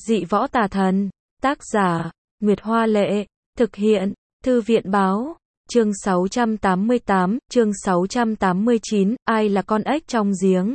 Dị võ tà thần. Tác giả, Nguyệt Hoa Lệ. Thực hiện, Thư viện Báo. Chương 688, chương 689, ai là con ếch trong giếng?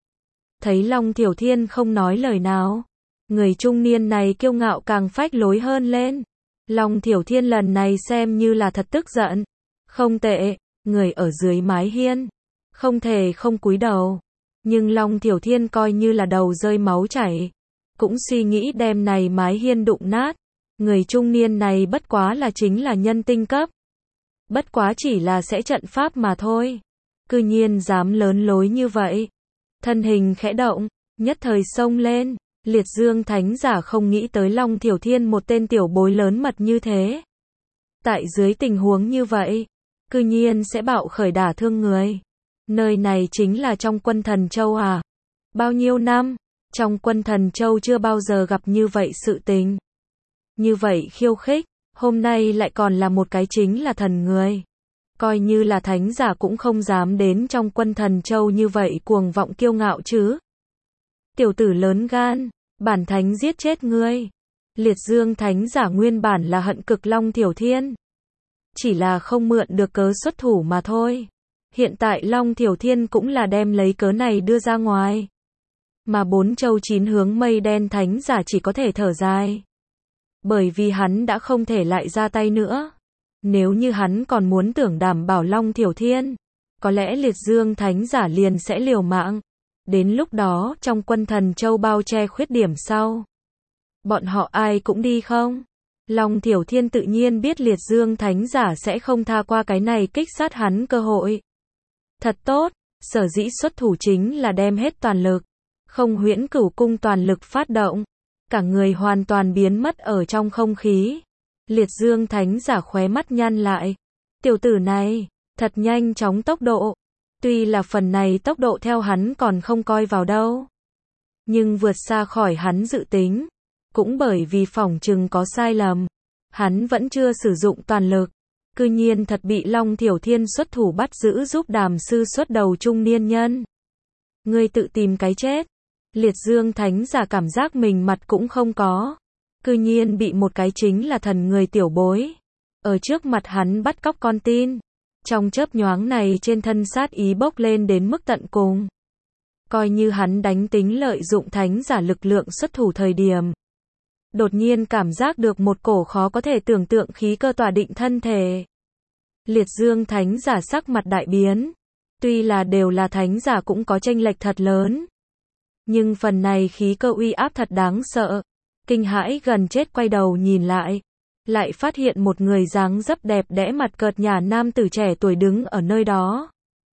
Thấy Long Thiểu Thiên không nói lời nào, người trung niên này kiêu ngạo càng phách lối hơn lên. Long Thiểu Thiên lần này xem như là thật tức giận. Không tệ, người ở dưới mái hiên, không thể không cúi đầu. Nhưng Long Thiểu Thiên coi như là đầu rơi máu chảy, cũng suy nghĩ đem này mái hiên đụng nát. Người trung niên này bất quá là chính là nhân tinh cấp. Bất quá chỉ là sẽ trận pháp mà thôi. Cư nhiên dám lớn lối như vậy. Thân hình khẽ động, nhất thời xông lên. Liệt Dương Thánh Giả không nghĩ tới Long Thiểu Thiên một tên tiểu bối lớn mật như thế. Tại dưới tình huống như vậy, cư nhiên sẽ bạo khởi đả thương người. Nơi này chính là trong Quân Thần Châu à? Bao nhiêu năm, trong Quân Thần Châu chưa bao giờ gặp như vậy sự tình. Như vậy khiêu khích, hôm nay lại còn là một cái chính là thần người. Coi như là thánh giả cũng không dám đến trong Quân Thần Châu như vậy cuồng vọng kiêu ngạo chứ. Tiểu tử lớn gan, bản thánh giết chết ngươi. Liệt Dương Thánh Giả nguyên bản là hận cực Long Thiểu Thiên. Chỉ là không mượn được cớ xuất thủ mà thôi. Hiện tại Long Thiểu Thiên cũng là đem lấy cớ này đưa ra ngoài. Mà 4 châu 9 hướng mây đen Thánh Giả chỉ có thể thở dài. Bởi vì hắn đã không thể lại ra tay nữa. Nếu như hắn còn muốn tưởng đảm bảo Long Thiểu Thiên, có lẽ Liệt Dương Thánh Giả liền sẽ liều mạng. Đến lúc đó trong Quân Thần Châu bao che khuyết điểm sau, bọn họ ai cũng đi không? Long Thiểu Thiên tự nhiên biết Liệt Dương Thánh Giả sẽ không tha qua cái này kích sát hắn cơ hội. Thật tốt, sở dĩ xuất thủ chính là đem hết toàn lực. Không Huyễn Cửu Cung toàn lực phát động. Cả người hoàn toàn biến mất ở trong không khí. Liệt Dương Thánh Giả khóe mắt nhăn lại. Tiểu tử này, thật nhanh chóng tốc độ. Tuy là phần này tốc độ theo hắn còn không coi vào đâu. Nhưng vượt xa khỏi hắn dự tính. Cũng bởi vì phỏng chừng có sai lầm. Hắn vẫn chưa sử dụng toàn lực. Cư nhiên thật bị Long Thiểu Thiên xuất thủ bắt giữ giúp Đàm sư xuất đầu trung niên nhân. Ngươi tự tìm cái chết. Liệt Dương Thánh Giả cảm giác mình mặt cũng không có. Cư nhiên bị một cái chính là thần người tiểu bối. Ở trước mặt hắn bắt cóc con tin. Trong chớp nhoáng này trên thân sát ý bốc lên đến mức tận cùng. Coi như hắn đánh tính lợi dụng Thánh Giả lực lượng xuất thủ thời điểm. Đột nhiên cảm giác được một cổ khó có thể tưởng tượng khí cơ tỏa định thân thể. Liệt Dương Thánh Giả sắc mặt đại biến. Tuy là đều là Thánh Giả cũng có chênh lệch thật lớn. Nhưng phần này khí cơ uy áp thật đáng sợ. Kinh hãi gần chết quay đầu nhìn lại. Lại phát hiện một người dáng dấp đẹp đẽ mặt cợt nhả nam tử trẻ tuổi đứng ở nơi đó.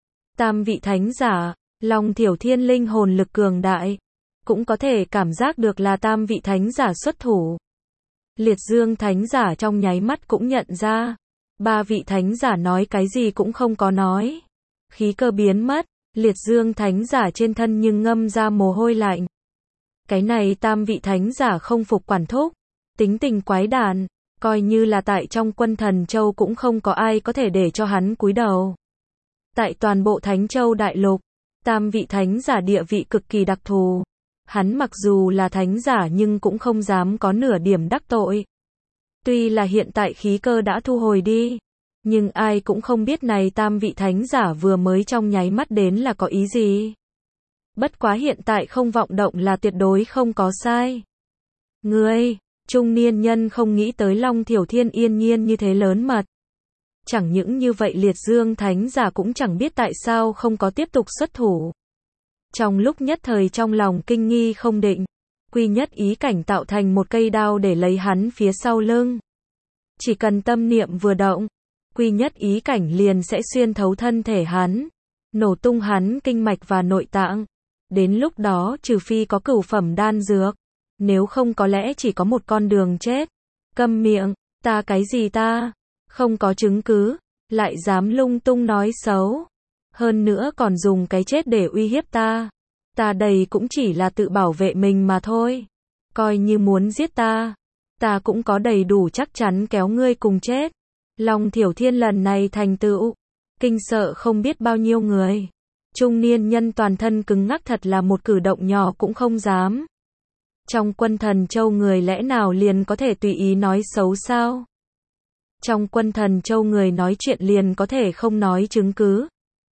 Tam vị Thánh Giả, Long Thiểu Thiên linh hồn lực cường đại. Cũng có thể cảm giác được là tam vị Thánh Giả xuất thủ. Liệt Dương Thánh Giả trong nháy mắt cũng nhận ra. Ba vị Thánh Giả nói cái gì cũng không có nói. Khí cơ biến mất. Liệt Dương Thánh Giả trên thân nhưng ngâm ra mồ hôi lạnh. Cái này tam vị Thánh Giả không phục quản thúc. Tính tình quái đản. Coi như là tại trong Quân Thần Châu cũng không có ai có thể để cho hắn cúi đầu. Tại toàn bộ Thánh Châu Đại Lục, tam vị Thánh Giả địa vị cực kỳ đặc thù. Hắn mặc dù là Thánh Giả nhưng cũng không dám có nửa điểm đắc tội. Tuy là hiện tại khí cơ đã thu hồi đi. Nhưng ai cũng không biết này tam vị Thánh Giả vừa mới trong nháy mắt đến là có ý gì. Bất quá hiện tại không vọng động là tuyệt đối không có sai. Ngươi, trung niên nhân không nghĩ tới Long Thiểu Thiên yên nhiên như thế lớn mật. Chẳng những như vậy Liệt Dương Thánh Giả cũng chẳng biết tại sao không có tiếp tục xuất thủ. Trong lúc nhất thời trong lòng kinh nghi không định, quy nhất ý cảnh tạo thành một cây đao để lấy hắn phía sau lưng. Chỉ cần tâm niệm vừa động, quy nhất ý cảnh liền sẽ xuyên thấu thân thể hắn, nổ tung hắn kinh mạch và nội tạng. Đến lúc đó trừ phi có cửu phẩm đan dược, nếu không có lẽ chỉ có một con đường chết. Câm miệng, ta cái gì ta? Không có chứng cứ, lại dám lung tung nói xấu. Hơn nữa còn dùng cái chết để uy hiếp ta. Ta đây cũng chỉ là tự bảo vệ mình mà thôi. Coi như muốn giết ta, ta cũng có đầy đủ chắc chắn kéo ngươi cùng chết. Long Thiểu Thiên lần này thành tựu, kinh sợ không biết bao nhiêu người. Trung niên nhân toàn thân cứng ngắc thật là một cử động nhỏ cũng không dám. Trong Quân Thần Châu người lẽ nào liền có thể tùy ý nói xấu sao? Trong Quân Thần Châu người nói chuyện liền có thể không nói chứng cứ.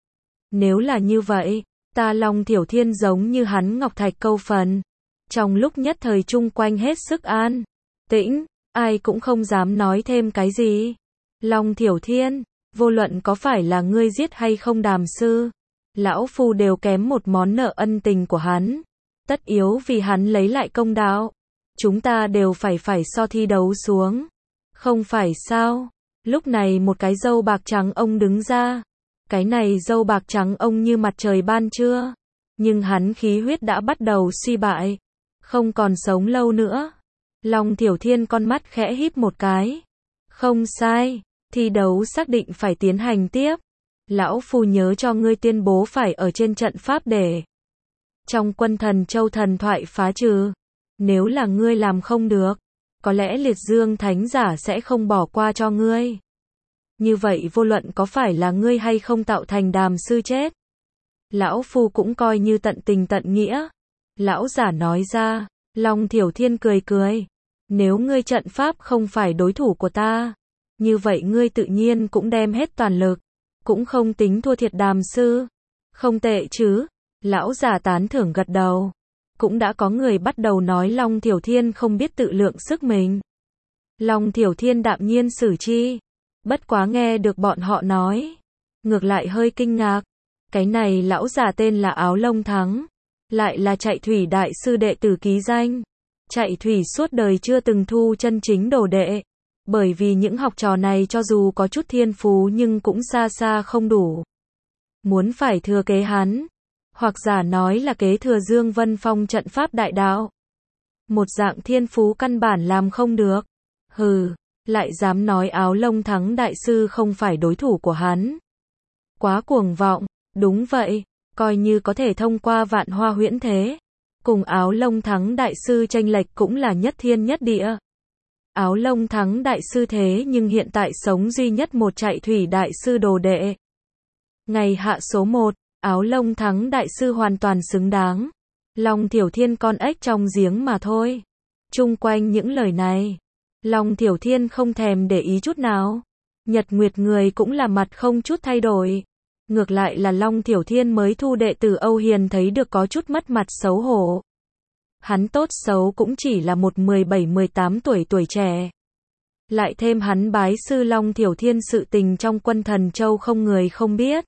Nếu là như vậy, ta Long Thiểu Thiên giống như hắn ngọc thạch câu phần. Trong lúc nhất thời chung quanh hết sức an tĩnh, ai cũng không dám nói thêm cái gì. Long Thiểu Thiên, vô luận có phải là ngươi giết hay không Đàm sư, lão phu đều kém một món nợ ân tình của hắn. Tất yếu vì hắn lấy lại công đạo. Chúng ta đều phải so thi đấu xuống. Không phải sao? Lúc này một cái râu bạc trắng ông đứng ra. Cái này râu bạc trắng ông như mặt trời ban trưa. Nhưng hắn khí huyết đã bắt đầu suy bại. Không còn sống lâu nữa. Long Thiểu Thiên con mắt khẽ híp một cái. Không sai. Thi đấu xác định phải tiến hành tiếp. Lão phu nhớ cho ngươi tuyên bố phải ở trên trận pháp để trong Quân Thần Châu thần thoại phá trừ. Nếu là ngươi làm không được, có lẽ Liệt Dương Thánh Giả sẽ không bỏ qua cho ngươi. Như vậy vô luận có phải là ngươi hay không tạo thành Đàm sư chết, lão phu cũng coi như tận tình tận nghĩa. Lão giả nói ra. Long Thiểu Thiên cười cười. Nếu ngươi trận pháp không phải đối thủ của ta, như vậy ngươi tự nhiên cũng đem hết toàn lực, cũng không tính thua thiệt Đàm sư. Không tệ chứ? Lão giả tán thưởng gật đầu. Cũng đã có người bắt đầu nói Long Thiểu Thiên không biết tự lượng sức mình. Long Thiểu Thiên đạm nhiên xử chi. Bất quá nghe được bọn họ nói, ngược lại hơi kinh ngạc. Cái này lão giả tên là Áo Lông Thắng, lại là Chạy Thủy đại sư đệ tử ký danh. Chạy Thủy suốt đời chưa từng thu chân chính đồ đệ, bởi vì những học trò này cho dù có chút thiên phú nhưng cũng xa xa không đủ. Muốn phải thừa kế hắn, hoặc giả nói là kế thừa Dương Vân Phong trận pháp đại đạo, một dạng thiên phú căn bản làm không được. Hừ, lại dám nói Áo Lông Thắng đại sư không phải đối thủ của hắn. Quá cuồng vọng. Đúng vậy, coi như có thể thông qua Vạn Hoa Huyễn Thế, cùng Áo Lông Thắng đại sư chênh lệch cũng là nhất thiên nhất địa. Áo Lông Thắng đại sư thế nhưng hiện tại sống duy nhất một Chạy Thủy đại sư đồ đệ. Ngày hạ số 1, Áo Lông Thắng đại sư hoàn toàn xứng đáng. Long Thiểu Thiên con ếch trong giếng mà thôi. Chung quanh những lời này, Long Thiểu Thiên không thèm để ý chút nào. Nhật Nguyệt người cũng là mặt không chút thay đổi. Ngược lại là Long Thiểu Thiên mới thu đệ tử Âu Hiền thấy được có chút mất mặt xấu hổ. Hắn tốt xấu cũng chỉ là một 17-18 tuổi trẻ. Lại thêm hắn bái sư Long Thiểu Thiên sự tình trong Quân Thần Châu không người không biết.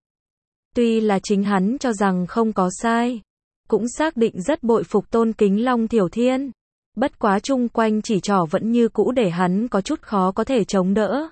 Tuy là chính hắn cho rằng không có sai, cũng xác định rất bội phục tôn kính Long Thiểu Thiên. Bất quá chung quanh chỉ trỏ vẫn như cũ để hắn có chút khó có thể chống đỡ.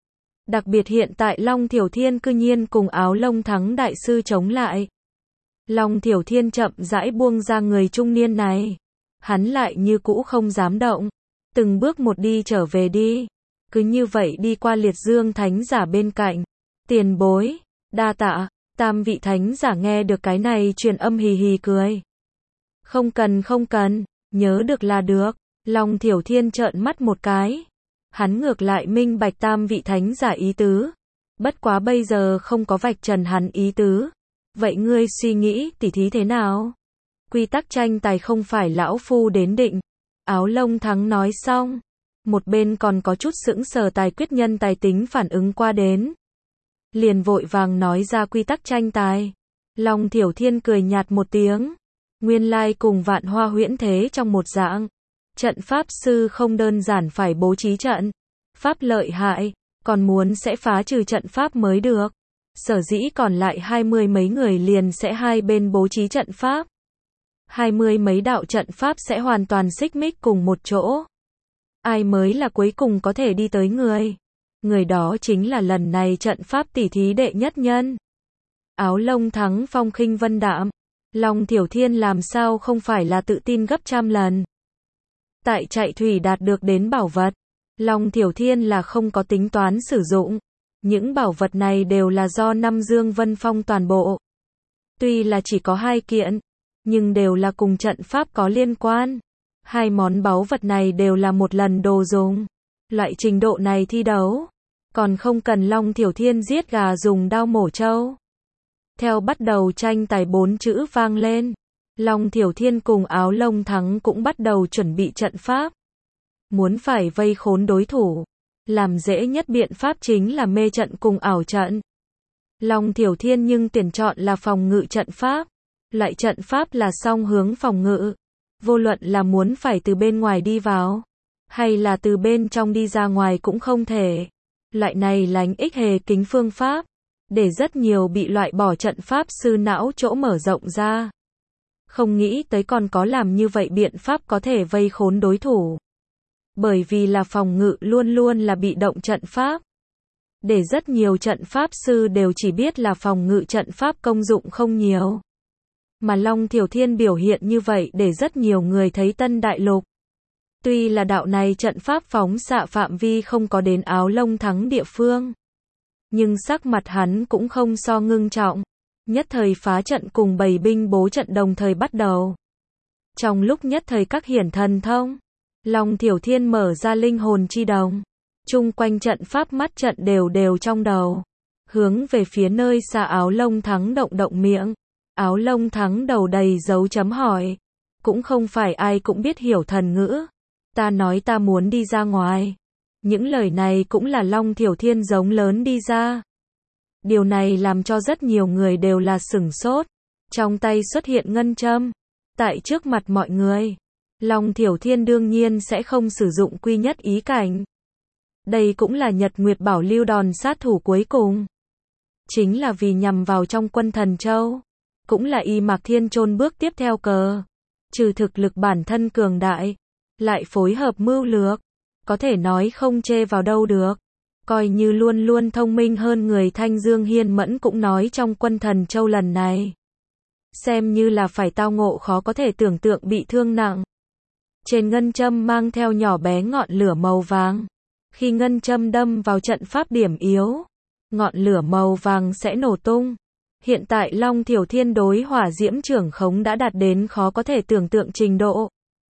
Đặc biệt hiện tại Long Thiểu Thiên cư nhiên cùng Áo Lông Thắng đại sư chống lại. Long Thiểu Thiên chậm rãi buông ra người trung niên này. Hắn lại như cũ không dám động. Từng bước một đi trở về đi. Cứ như vậy đi qua Liệt Dương Thánh Giả bên cạnh. Tiền bối, đa tạ. Tam vị Thánh Giả nghe được cái này truyền âm hì hì cười. Không cần, nhớ được là được. Long Thiểu Thiên trợn mắt một cái. Hắn ngược lại minh bạch tam vị Thánh Giả ý tứ. Bất quá bây giờ không có vạch trần hắn ý tứ. Vậy ngươi suy nghĩ tỉ thí thế nào? Quy tắc tranh tài không phải lão phu đến định. Áo Lông Thắng nói xong. Một bên còn có chút sững sờ tài quyết nhân tài tính phản ứng qua đến. Liền vội vàng nói ra quy tắc tranh tài. Long Thiểu Thiên cười nhạt một tiếng. Nguyên lai cùng Vạn Hoa Huyễn Thế trong một dạng. Trận pháp sư không đơn giản phải bố trí trận pháp lợi hại, còn muốn sẽ phá trừ trận pháp mới được. Sở dĩ còn lại 20 mấy người liền sẽ hai bên bố trí trận pháp. 20 mấy đạo trận pháp sẽ hoàn toàn xích mích cùng một chỗ. Ai mới là cuối cùng có thể đi tới người? Người đó chính là lần này trận pháp tỉ thí đệ nhất nhân. Áo Lông Thắng phong khinh vân đạm. Long Thiểu Thiên làm sao không phải là tự tin gấp trăm lần. Tại Chạy Thủy đạt được đến bảo vật, Long Thiểu Thiên là không có tính toán sử dụng. Những bảo vật này đều là do năm Dương Vân Phong toàn bộ. Tuy là chỉ có 2 kiện, nhưng đều là cùng trận pháp có liên quan. 2 món báu vật này đều là một lần đồ dùng. Loại trình độ này thi đấu, còn không cần Long Thiểu Thiên giết gà dùng đao mổ trâu. Theo bắt đầu tranh tài 4 chữ vang lên. Long Thiểu Thiên cùng Áo Lông Thắng cũng bắt đầu chuẩn bị trận pháp. Muốn phải vây khốn đối thủ. Làm dễ nhất biện pháp chính là mê trận cùng ảo trận. Long Thiểu Thiên nhưng tuyển chọn là phòng ngự trận pháp. Loại trận pháp là song hướng phòng ngự. Vô luận là muốn phải từ bên ngoài đi vào, hay là từ bên trong đi ra ngoài cũng không thể. Loại này lánh ích hề kính phương pháp, để rất nhiều bị loại bỏ trận pháp sư não chỗ mở rộng ra. Không nghĩ tới còn có làm như vậy biện pháp có thể vây khốn đối thủ. Bởi vì là phòng ngự luôn luôn là bị động trận pháp. Để rất nhiều trận pháp sư đều chỉ biết là phòng ngự trận pháp công dụng không nhiều. Mà Long Thiểu Thiên biểu hiện như vậy để rất nhiều người thấy Tân Đại Lục. Tuy là đạo này trận pháp phóng xạ phạm vi không có đến Áo Lông Thắng địa phương. Nhưng sắc mặt hắn cũng không so ngưng trọng. Nhất thời phá trận cùng bầy binh bố trận đồng thời bắt đầu. Trong lúc nhất thời các hiển thần thông, Long Thiểu Thiên mở ra linh hồn chi đồng. Chung quanh trận pháp mắt trận đều trong đầu. Hướng về phía nơi xa Áo Lông Thắng động miệng. Áo Lông Thắng đầu đầy dấu chấm hỏi. Cũng không phải ai cũng biết hiểu thần ngữ. Ta nói ta muốn đi ra ngoài. Những lời này cũng là Long Thiểu Thiên giống lớn đi ra. Điều này làm cho rất nhiều người đều là sửng sốt. Trong tay xuất hiện ngân châm. Tại trước mặt mọi người, Long Thiểu Thiên đương nhiên sẽ không sử dụng quy nhất ý cảnh. Đây cũng là Nhật Nguyệt Bảo Lưu đòn sát thủ cuối cùng. Chính là vì nhằm vào trong quân Thần Châu. Cũng là Y Mạc Thiên chôn bước tiếp theo cờ. Trừ thực lực bản thân cường đại, lại phối hợp mưu lược. Có thể nói không chê vào đâu được. Coi như luôn luôn thông minh hơn người Thanh Dương Hiên Mẫn cũng nói trong quân Thần Châu lần này. Xem như là phải tao ngộ khó có thể tưởng tượng bị thương nặng. Trên ngân châm mang theo nhỏ bé ngọn lửa màu vàng. Khi ngân châm đâm vào trận pháp điểm yếu, ngọn lửa màu vàng sẽ nổ tung. Hiện tại Long Thiểu Thiên đối hỏa diễm trưởng khống đã đạt đến khó có thể tưởng tượng trình độ.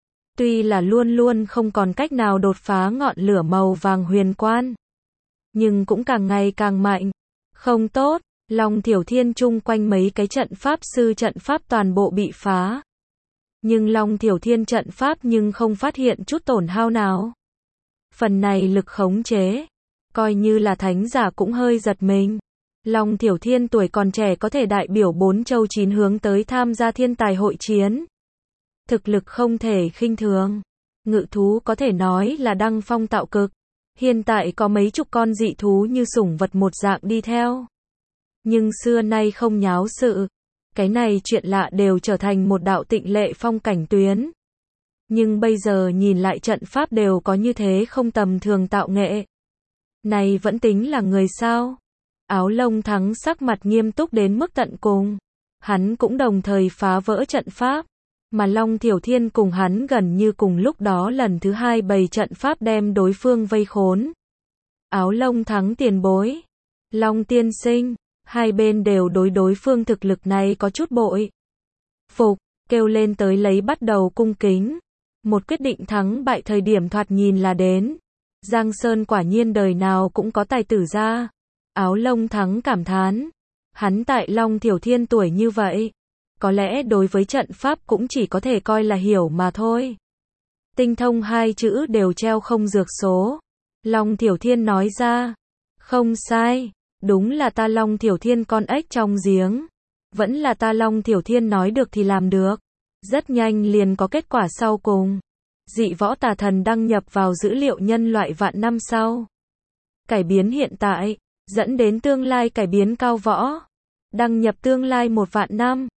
Tuy là luôn luôn không còn cách nào đột phá ngọn lửa màu vàng huyền quan, nhưng cũng càng ngày càng mạnh. Không tốt, Long Thiểu Thiên chung quanh mấy cái trận pháp sư trận pháp toàn bộ bị phá. Nhưng Long Thiểu Thiên trận pháp nhưng không phát hiện chút tổn hao nào. Phần này lực khống chế, coi như là thánh giả cũng hơi giật mình. Long Thiểu Thiên tuổi còn trẻ có thể đại biểu 4 châu 9 hướng tới tham gia thiên tài hội chiến. Thực lực không thể khinh thường. Ngự thú có thể nói là đăng phong tạo cực. Hiện tại có mấy chục con dị thú như sủng vật một dạng đi theo. Nhưng xưa nay không nháo sự. Cái này chuyện lạ đều trở thành một đạo tịnh lệ phong cảnh tuyến. Nhưng bây giờ nhìn lại trận pháp đều có như thế không tầm thường tạo nghệ. Này vẫn tính là người sao? Áo Lông Thắng sắc mặt nghiêm túc đến mức tận cùng. Hắn cũng đồng thời phá vỡ trận pháp. Mà Long Thiểu Thiên cùng hắn gần như cùng lúc đó lần thứ hai bày trận pháp đem đối phương vây khốn. Áo Lông Thắng tiền bối. Long tiên sinh. Hai bên đều đối phương thực lực này có chút bội phục, kêu lên tới lấy bắt đầu cung kính. Một quyết định thắng bại thời điểm thoạt nhìn là đến. Giang Sơn quả nhiên đời nào cũng có tài tử ra. Áo Lông Thắng cảm thán. Hắn tại Long Thiểu Thiên tuổi như vậy, có lẽ đối với trận pháp cũng chỉ có thể coi là hiểu mà thôi. Tinh thông hai chữ đều treo không dược số. Long Thiểu Thiên nói ra. Không sai. Đúng là ta Long Thiểu Thiên con ếch trong giếng. Vẫn là ta Long Thiểu Thiên nói được thì làm được. Rất nhanh liền có kết quả sau cùng. Dị võ tà thần đăng nhập vào dữ liệu nhân loại vạn năm sau. Cải biến hiện tại, dẫn đến tương lai cải biến cao võ. Đăng nhập tương lai 1 vạn năm.